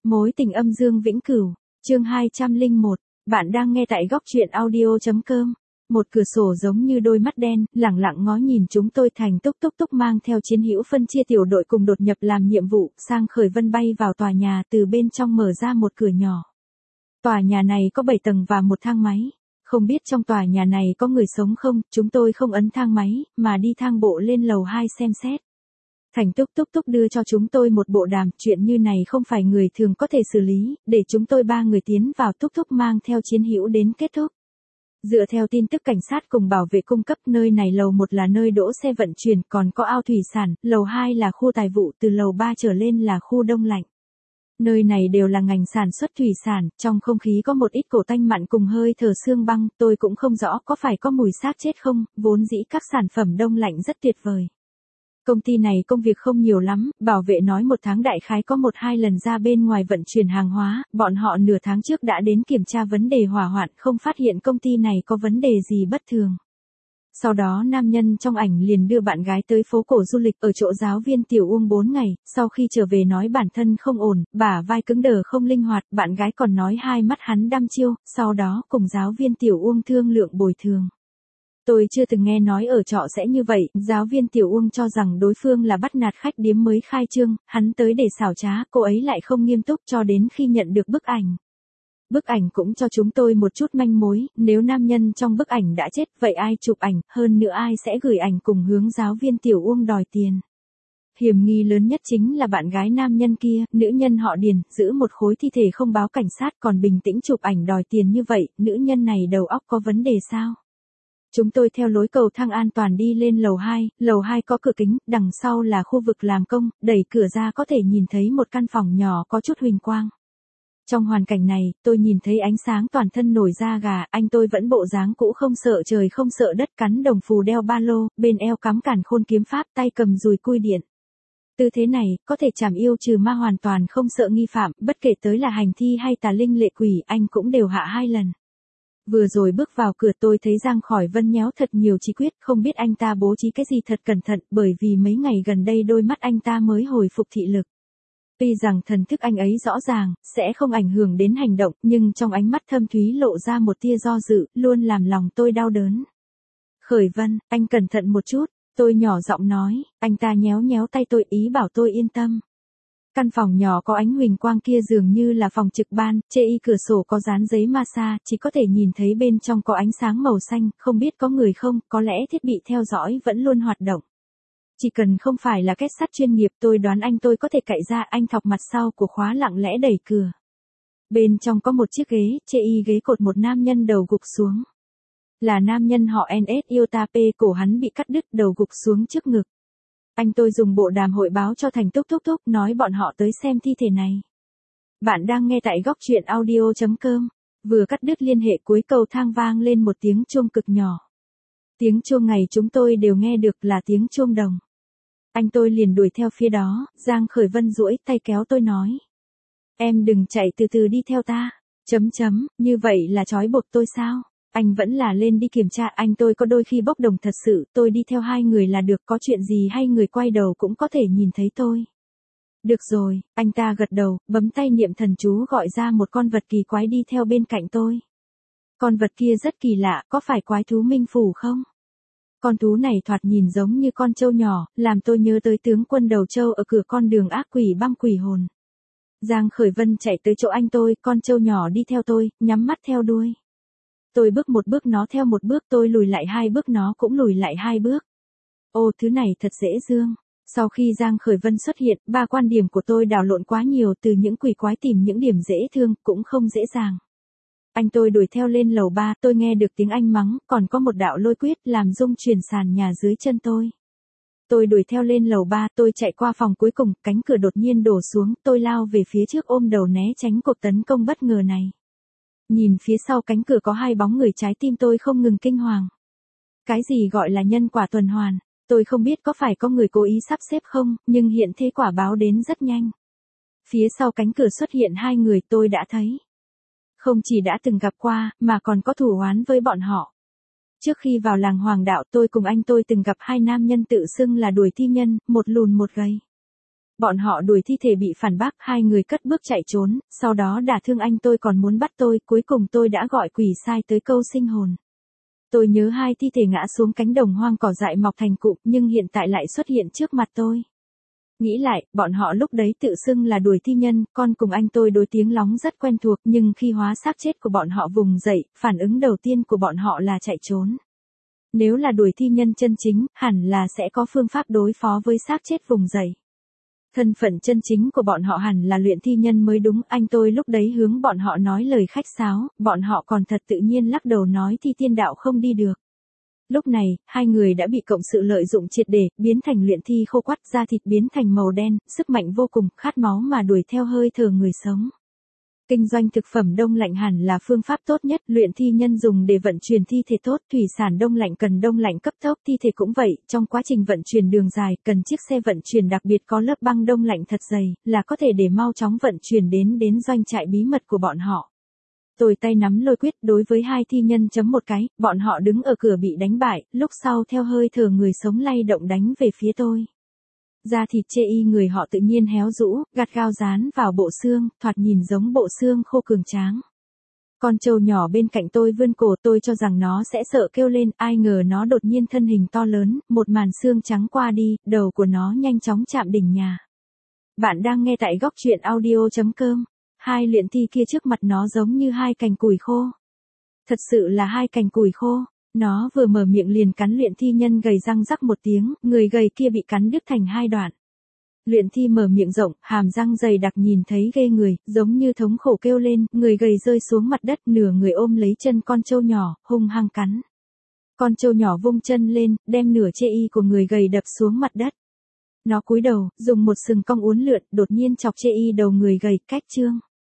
Mối tình âm dương vĩnh cửu, chương 201, bạn đang nghe tại góc truyện audio.com. Một cửa sổ giống như đôi mắt đen, lẳng lặng ngó nhìn chúng tôi thành túc mang theo chiến hữu phân chia tiểu đội cùng đột nhập làm nhiệm vụ, sang khởi vân bay vào tòa nhà từ bên trong mở ra một cửa nhỏ. Tòa nhà này có 7 tầng và một thang máy. Không biết trong tòa nhà này có người sống không, chúng tôi không ấn thang máy, mà đi thang bộ lên lầu 2 xem xét. Thành túc đưa cho chúng tôi một bộ đàm, chuyện như này không phải người thường có thể xử lý, để chúng tôi 3 người tiến vào túc mang theo chiến hữu đến kết thúc. Dựa theo tin tức cảnh sát cùng bảo vệ cung cấp, nơi này lầu 1 là nơi đỗ xe vận chuyển, còn có ao thủy sản, lầu 2 là khu tài vụ, từ lầu 3 trở lên là khu đông lạnh. Nơi này đều là ngành sản xuất thủy sản, trong không khí có một ít cổ tanh mặn cùng hơi thở xương băng, tôi cũng không rõ có phải có mùi xác chết không, vốn dĩ các sản phẩm đông lạnh rất tuyệt vời. Công ty này công việc không nhiều lắm, bảo vệ nói một tháng đại khái có 1-2 lần ra bên ngoài vận chuyển hàng hóa, bọn họ nửa tháng trước đã đến kiểm tra vấn đề hỏa hoạn, không phát hiện công ty này có vấn đề gì bất thường. Sau đó nam nhân trong ảnh liền đưa bạn gái tới phố cổ du lịch ở chỗ giáo viên Tiểu Uông 4 ngày, sau khi trở về nói bản thân không ổn, bả vai cứng đờ không linh hoạt, bạn gái còn nói hai mắt hắn đăm chiêu, sau đó cùng giáo viên Tiểu Uông thương lượng bồi thường. Tôi chưa từng nghe nói ở trọ sẽ như vậy, giáo viên Tiểu Uông cho rằng đối phương là bắt nạt khách điếm mới khai trương, hắn tới để xảo trá, cô ấy lại không nghiêm túc cho đến khi nhận được bức ảnh. Bức ảnh cũng cho chúng tôi một chút manh mối, nếu nam nhân trong bức ảnh đã chết, vậy ai chụp ảnh, hơn nữa ai sẽ gửi ảnh cùng hướng giáo viên Tiểu Uông đòi tiền. Hiểm nghi lớn nhất chính là bạn gái nam nhân kia, nữ nhân họ Điền, giữ một khối thi thể không báo cảnh sát còn bình tĩnh chụp ảnh đòi tiền như vậy, nữ nhân này đầu óc có vấn đề sao? Chúng tôi theo lối cầu thang an toàn đi lên lầu 2 có cửa kính, đằng sau là khu vực làm công, đẩy cửa ra có thể nhìn thấy một căn phòng nhỏ có chút huỳnh quang. Trong hoàn cảnh này, tôi nhìn thấy ánh sáng toàn thân nổi da gà, anh tôi vẫn bộ dáng cũ không sợ trời không sợ đất, cắn đồng phù đeo ba lô, bên eo cắm càn khôn kiếm pháp, tay cầm dùi cui điện. Tư thế này, có thể trảm yêu trừ ma hoàn toàn không sợ nghi phạm, bất kể tới là hành thi hay tà linh lệ quỷ, anh cũng đều hạ 2 lần. Vừa rồi bước vào cửa tôi thấy Giang Khởi Vân nhéo thật nhiều chí quyết, không biết anh ta bố trí cái gì thật cẩn thận, bởi vì mấy ngày gần đây đôi mắt anh ta mới hồi phục thị lực. Tuy rằng thần thức anh ấy rõ ràng, sẽ không ảnh hưởng đến hành động, nhưng trong ánh mắt thâm thúy lộ ra một tia do dự, luôn làm lòng tôi đau đớn. Khởi Vân, anh cẩn thận một chút, tôi nhỏ giọng nói, anh ta nhéo tay tôi ý bảo tôi yên tâm. Căn phòng nhỏ có ánh huỳnh quang kia dường như là phòng trực ban, chê y cửa sổ có dán giấy massage, chỉ có thể nhìn thấy bên trong có ánh sáng màu xanh, không biết có người không, có lẽ thiết bị theo dõi vẫn luôn hoạt động. Chỉ cần không phải là kết sắt chuyên nghiệp tôi đoán anh tôi có thể cạy ra, anh thọc mặt sau của khóa lặng lẽ đẩy cửa. Bên trong có một chiếc ghế, chê y ghế cột một nam nhân đầu gục xuống. Là nam nhân họ NS Iotape, cổ hắn bị cắt đứt đầu gục xuống trước ngực. Anh tôi dùng bộ đàm hội báo cho Thành túc nói bọn họ tới xem thi thể này. Bạn đang nghe tại góc truyện audio.com. Vừa cắt đứt liên hệ cuối cầu thang vang lên một tiếng chuông cực nhỏ. Tiếng chuông ngày chúng tôi đều nghe được là tiếng chuông đồng. Anh tôi liền đuổi theo phía đó, Giang Khởi Vân duỗi tay kéo tôi nói. Em đừng chạy, từ từ đi theo ta. Như vậy là trói buộc tôi sao? Anh vẫn là lên đi kiểm tra, anh tôi có đôi khi bốc đồng thật sự, tôi đi theo 2 người là được, có chuyện gì hay người quay đầu cũng có thể nhìn thấy tôi. Được rồi, anh ta gật đầu, bấm tay niệm thần chú gọi ra một con vật kỳ quái đi theo bên cạnh tôi. Con vật kia rất kỳ lạ, có phải quái thú Minh Phủ không? Con thú này thoạt nhìn giống như con trâu nhỏ, làm tôi nhớ tới tướng quân đầu trâu ở cửa con đường ác quỷ băm quỷ hồn. Giang Khởi Vân chạy tới chỗ anh tôi, con trâu nhỏ đi theo tôi, nhắm mắt theo đuôi. Tôi bước một bước nó theo một bước, tôi lùi lại 2 bước nó cũng lùi lại 2 bước. Ô, thứ này thật dễ thương. Sau khi Giang Khởi Vân xuất hiện, 3 quan điểm của tôi đảo lộn quá nhiều, từ những quỷ quái tìm những điểm dễ thương, cũng không dễ dàng. Anh tôi đuổi theo lên lầu 3, tôi nghe được tiếng anh mắng, còn có một đạo lôi quyết làm rung chuyển sàn nhà dưới chân tôi. Tôi đuổi theo lên lầu 3, tôi chạy qua phòng cuối cùng, cánh cửa đột nhiên đổ xuống, tôi lao về phía trước ôm đầu né tránh cuộc tấn công bất ngờ này. Nhìn phía sau cánh cửa có 2 bóng người, trái tim tôi không ngừng kinh hoàng. Cái gì gọi là nhân quả tuần hoàn, tôi không biết có phải có người cố ý sắp xếp không, nhưng hiện thế quả báo đến rất nhanh. Phía sau cánh cửa xuất hiện 2 người tôi đã thấy. Không chỉ đã từng gặp qua, mà còn có thù oán với bọn họ. Trước khi vào làng Hoàng Đạo tôi cùng anh tôi từng gặp 2 nam nhân tự xưng là đuổi thi nhân, một lùn một gầy. Bọn họ đuổi thi thể bị phản bác, hai người cất bước chạy trốn, sau đó đả thương anh tôi còn muốn bắt tôi, cuối cùng tôi đã gọi quỷ sai tới câu sinh hồn. Tôi nhớ hai thi thể ngã xuống cánh đồng hoang cỏ dại mọc thành cụm nhưng hiện tại lại xuất hiện trước mặt tôi. Nghĩ lại, bọn họ lúc đấy tự xưng là đuổi thi nhân, con cùng anh tôi đối tiếng lóng rất quen thuộc nhưng khi hóa xác chết của bọn họ vùng dậy, phản ứng đầu tiên của bọn họ là chạy trốn. Nếu là đuổi thi nhân chân chính, hẳn là sẽ có phương pháp đối phó với xác chết vùng dậy. Thân phận chân chính của bọn họ hẳn là luyện thi nhân mới đúng, anh tôi lúc đấy hướng bọn họ nói lời khách sáo, bọn họ còn thật tự nhiên lắc đầu nói thi tiên đạo không đi được. Lúc này, hai người đã bị cộng sự lợi dụng triệt để, biến thành luyện thi khô quắt, da thịt biến thành màu đen, sức mạnh vô cùng, khát máu mà đuổi theo hơi thở người sống. Kinh doanh thực phẩm đông lạnh hẳn là phương pháp tốt nhất, luyện thi nhân dùng để vận chuyển thi thể tốt, thủy sản đông lạnh cần đông lạnh cấp tốc, thi thể cũng vậy, trong quá trình vận chuyển đường dài, cần chiếc xe vận chuyển đặc biệt có lớp băng đông lạnh thật dày, là có thể để mau chóng vận chuyển đến doanh trại bí mật của bọn họ. Tôi tay nắm lôi quyết đối với hai thi nhân chấm một cái, bọn họ đứng ở cửa bị đánh bại, lúc sau theo hơi thở người sống lay động đánh về phía tôi. Da thịt chê y người họ tự nhiên héo rũ, gắt gao dán vào bộ xương, thoạt nhìn giống bộ xương khô cường tráng. Con trâu nhỏ bên cạnh tôi vươn cổ, tôi cho rằng nó sẽ sợ kêu lên, ai ngờ nó đột nhiên thân hình to lớn, một màn xương trắng qua đi, đầu của nó nhanh chóng chạm đỉnh nhà. Bạn đang nghe tại góc truyện audio.com. Hai luyện thi kia trước mặt nó giống như hai cành củi khô. Thật sự là hai cành củi khô. Nó vừa mở miệng liền cắn luyện thi nhân gầy răng rắc một tiếng, người gầy kia bị cắn đứt thành hai đoạn. Luyện thi mở miệng rộng, hàm răng dày đặc nhìn thấy ghê người, giống như thống khổ kêu lên, người gầy rơi xuống mặt đất, nửa người ôm lấy chân con trâu nhỏ, hung hăng cắn. Con trâu nhỏ vung chân lên, đem nửa chê y của người gầy đập xuống mặt đất. Nó cúi đầu, dùng một sừng cong uốn lượn, đột nhiên chọc chê y đầu người gầy, cách chương.